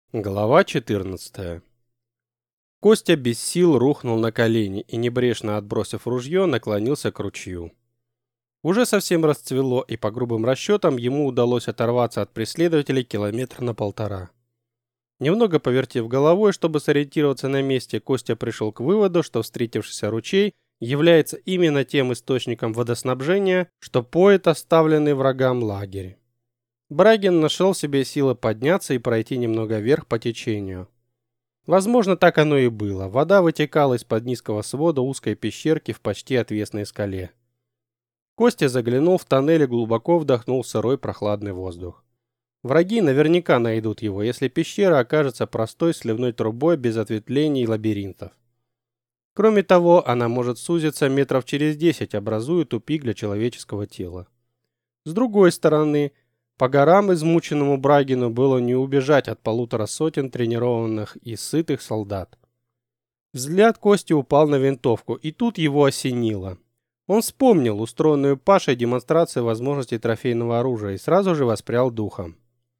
Глава 14. Костя без сил рухнул на колени и, небрежно отбросив ружье, наклонился к ручью. Уже совсем расцвело, и по грубым расчетам ему удалось оторваться от преследователей километра на полтора. Немного повертев головой, чтобы сориентироваться на месте, Костя пришел к выводу, что встретившийся ручей является именно тем источником водоснабжения, что поет оставленный врагам лагерь. Брагин нашел в себе силы подняться и пройти немного вверх по течению. Возможно, так оно и было. Вода вытекала из-под низкого свода узкой пещерки в почти отвесной скале. Костя заглянул в тоннель и глубоко вдохнул сырой прохладный воздух. Враги наверняка найдут его, если пещера окажется простой сливной трубой без ответвлений и лабиринтов. Кроме того, она может сузиться метров через 10, образуя тупик для человеческого тела. С другой стороны, по горам измученному Брагину было не убежать от 1,5 сотен тренированных и сытых солдат. Взгляд Кости упал на винтовку, и тут его осенило. Он вспомнил устроенную Пашей демонстрацию возможностей трофейного оружия и сразу же воспрял духом.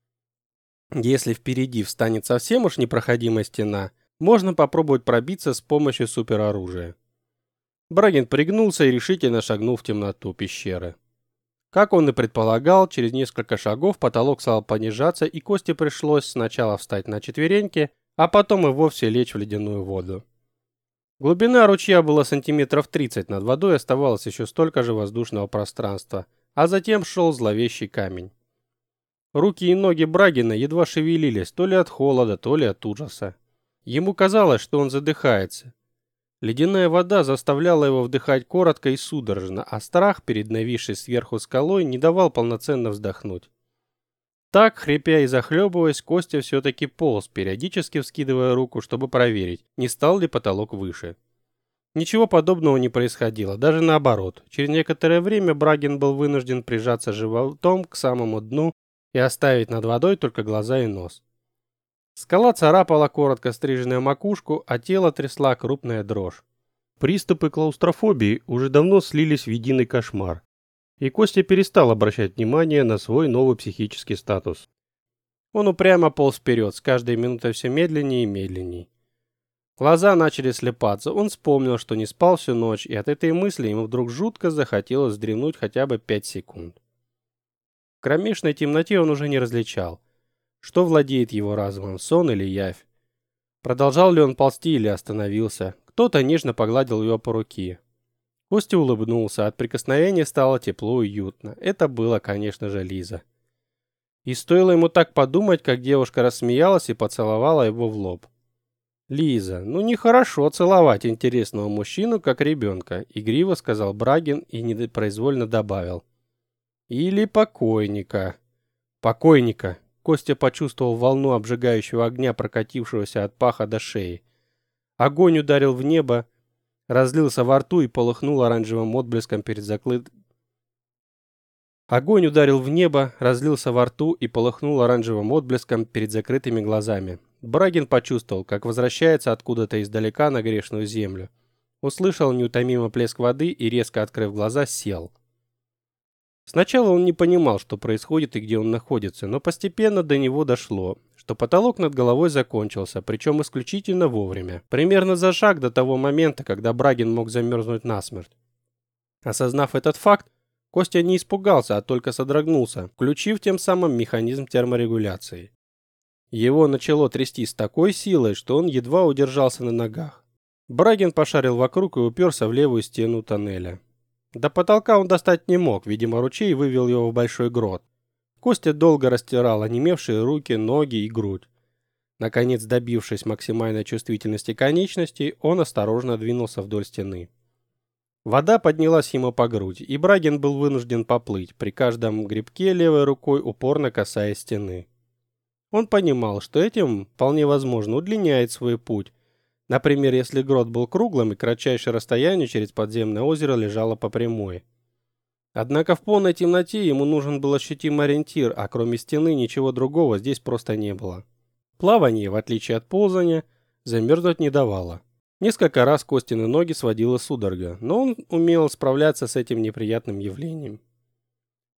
Если впереди встанет совсем уж непроходимая стена, можно попробовать пробиться с помощью супероружия. Брагин пригнулся и решительно шагнул в темноту пещеры. Как он и предполагал, через несколько шагов потолок стал понижаться, и Косте пришлось сначала встать на четвереньки, а потом и вовсе лечь в ледяную воду. Глубина ручья была сантиметров 30, над водой оставалось еще столько же воздушного пространства, а затем шел зловещий камень. Руки и ноги Брагина едва шевелились, то ли от холода, то ли от ужаса. Ему казалось, что он задыхается. Ледяная вода заставляла его вдыхать коротко и судорожно, а страх перед нависшей сверху скалой не давал полноценно вздохнуть. Так, хрипя и захлебываясь, Костя все-таки полз, периодически вскидывая руку, чтобы проверить, не стал ли потолок выше. Ничего подобного не происходило, даже наоборот. Через некоторое время Брагин был вынужден прижаться животом к самому дну и оставить над водой только глаза и нос. Скала царапала коротко стриженную макушку, а тело трясла крупная дрожь. Приступы клаустрофобии уже давно слились в единый кошмар, и Костя перестал обращать внимание на свой новый психический статус. Он упрямо полз вперед, с каждой минутой все медленнее и медленнее. Глаза начали слепаться, он вспомнил, что не спал всю ночь, и от этой мысли ему вдруг жутко захотелось вздремнуть хотя бы 5 секунд. В кромешной темноте он уже не различал, что владеет его разумом, сон или явь. Продолжал ли он ползти или остановился? Кто-то нежно погладил его по руке. Костя улыбнулся, от прикосновения стало тепло и уютно. Это было, конечно же, Лиза. И стоило ему так подумать, как девушка рассмеялась и поцеловала его в лоб. «Лиза, ну нехорошо целовать интересного мужчину, как ребенка», — игриво сказал Брагин и непроизвольно добавил. «Или покойника». «Покойника». Костя почувствовал волну обжигающего огня, прокатившегося от паха до шеи. Огонь ударил в небо, разлился во рту и полыхнул оранжевым отблеском перед закрытыми глазами. Брагин почувствовал, как возвращается откуда-то издалека на грешную землю. Услышал неутомимый плеск воды и, резко открыв глаза, сел. Сначала он не понимал, что происходит и где он находится, но постепенно до него дошло, что потолок над головой закончился, причем исключительно вовремя, примерно за шаг до того момента, когда Брагин мог замерзнуть насмерть. Осознав этот факт, Костя не испугался, а только содрогнулся, включив тем самым механизм терморегуляции. Его начало трясти с такой силой, что он едва удержался на ногах. Брагин пошарил вокруг и уперся в левую стену тоннеля. До потолка он достать не мог, видимо, ручей вывел его в большой грот. Костя долго растирал онемевшие руки, ноги и грудь. Наконец, добившись максимальной чувствительности конечностей, он осторожно двинулся вдоль стены. Вода поднялась ему по грудь, и Брагин был вынужден поплыть, при каждом грибке левой рукой упорно касаясь стены. Он понимал, что этим, вполне возможно, удлиняет свой путь. Например, если грот был круглым и кратчайшее расстояние через подземное озеро лежало по прямой. Однако в полной темноте ему нужен был ощутимый ориентир, а кроме стены ничего другого здесь просто не было. Плавание, в отличие от ползания, замерзнуть не давало. Несколько раз Костины ноги сводила судорога, но он умел справляться с этим неприятным явлением.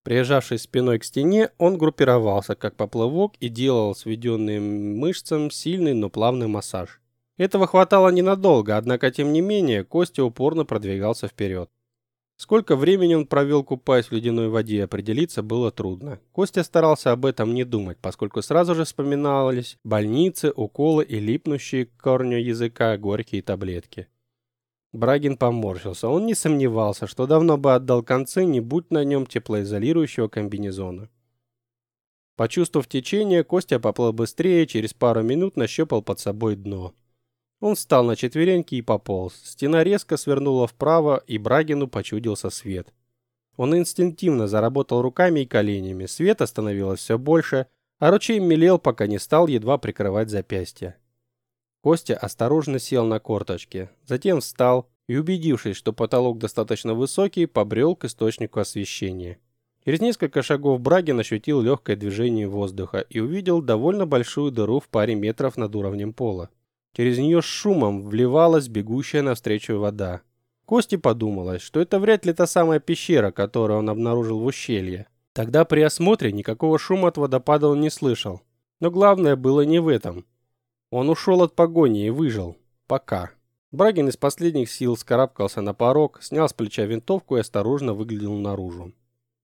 Прижавшись спиной к стене, он группировался, как поплавок, и делал сведенным мышцам сильный, но плавный массаж. Этого хватало ненадолго, однако, тем не менее, Костя упорно продвигался вперед. Сколько времени он провел, купаясь в ледяной воде, определиться было трудно. Костя старался об этом не думать, поскольку сразу же вспоминались больницы, уколы и липнущие к корню языка горькие таблетки. Брагин поморщился. Он не сомневался, что давно бы отдал концы, не будь на нем теплоизолирующего комбинезона. Почувствовав течение, Костя поплыл быстрее, через пару минут нащупал под собой дно. Он встал на четвереньки и пополз. Стена резко свернула вправо, и Брагину почудился свет. Он инстинктивно заработал руками и коленями. Света становилось все больше, а ручей мелел, пока не стал едва прикрывать запястья. Костя осторожно сел на корточки, затем встал и, убедившись, что потолок достаточно высокий, побрел к источнику освещения. Через несколько шагов Брагин ощутил легкое движение воздуха и увидел довольно большую дыру в паре метров над уровнем пола. Через нее с шумом вливалась бегущая навстречу вода. Косте подумалось, что это вряд ли та самая пещера, которую он обнаружил в ущелье. Тогда при осмотре никакого шума от водопада он не слышал. Но главное было не в этом. Он ушел от погони и выжил. Пока. Брагин из последних сил вскарабкался на порог, снял с плеча винтовку и осторожно выглянул наружу.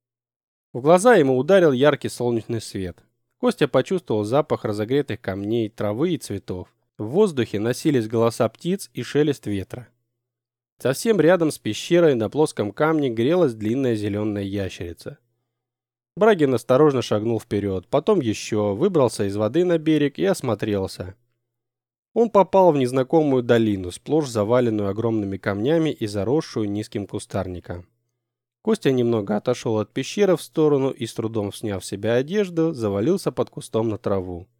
В глаза ему ударил яркий солнечный свет. Костя почувствовал запах разогретых камней, травы и цветов. В воздухе носились голоса птиц и шелест ветра. Совсем рядом с пещерой на плоском камне грелась длинная зеленая ящерица. Брагин осторожно шагнул вперед, потом еще, выбрался из воды на берег и осмотрелся. Он попал в незнакомую долину, сплошь заваленную огромными камнями и заросшую низким кустарником. Костя немного отошел от пещеры в сторону и, с трудом сняв с себя одежду, завалился под кустом на траву.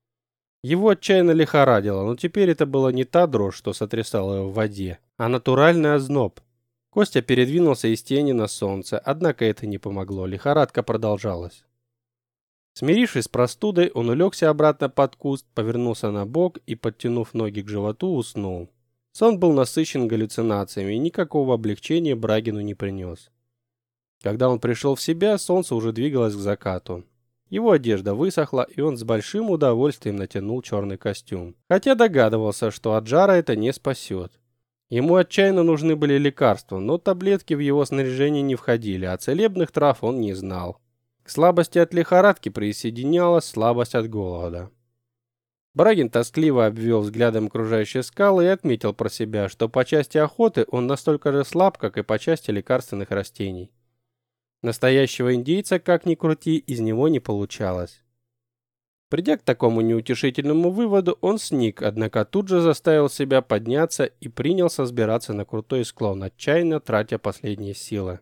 Его отчаянно лихорадило, но теперь это была не та дрожь, что сотрясала его в воде, а натуральный озноб. Костя передвинулся из тени на солнце, однако это не помогло, лихорадка продолжалась. Смирившись с простудой, он улегся обратно под куст, повернулся на бок и, подтянув ноги к животу, уснул. Сон был насыщен галлюцинациями и никакого облегчения Брагину не принес. Когда он пришел в себя, солнце уже двигалось к закату. Его одежда высохла, и он с большим удовольствием натянул черный костюм. Хотя догадывался, что от жара это не спасет. Ему отчаянно нужны были лекарства, но таблетки в его снаряжение не входили, а целебных трав он не знал. К слабости от лихорадки присоединялась слабость от голода. Брагин тоскливо обвел взглядом окружающие скалы и отметил про себя, что по части охоты он настолько же слаб, как и по части лекарственных растений. Настоящего индейца, как ни крути, из него не получалось. Придя к такому неутешительному выводу, он сник, однако тут же заставил себя подняться и принялся взбираться на крутой склон, отчаянно тратя последние силы.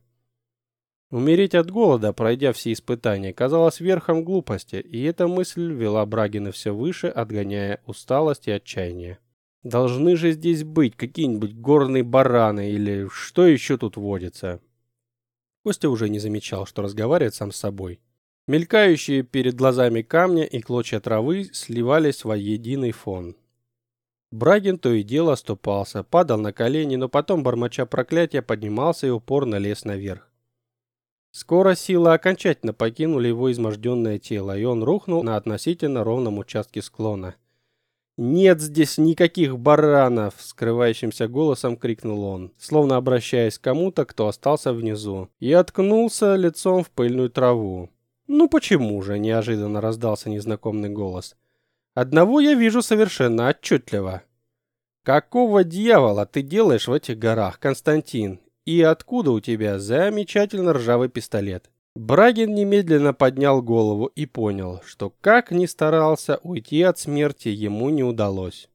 Умереть от голода, пройдя все испытания, казалось верхом глупости, и эта мысль вела Брагина все выше, отгоняя усталость и отчаяние. Должны же здесь быть какие-нибудь горные бараны или что еще тут водится. Костя уже не замечал, что разговаривает сам с собой. Мелькающие перед глазами камни и клочья травы сливались в единый фон. Брагин то и дело оступался, падал на колени, но потом, бормоча проклятия, поднимался и упорно лез наверх. Скоро силы окончательно покинули его изможденное тело, и он рухнул на относительно ровном участке склона. «Нет здесь никаких баранов!» — скрывающимся голосом крикнул он, словно обращаясь к кому-то, кто остался внизу, и откнулся лицом в пыльную траву. «Ну почему же?» — неожиданно раздался незнакомый голос. «Одного я вижу совершенно отчетливо. Какого дьявола ты делаешь в этих горах, Константин? И откуда у тебя замечательно ржавый пистолет?» Брагин немедленно поднял голову и понял, что как ни старался, уйти от смерти ему не удалось.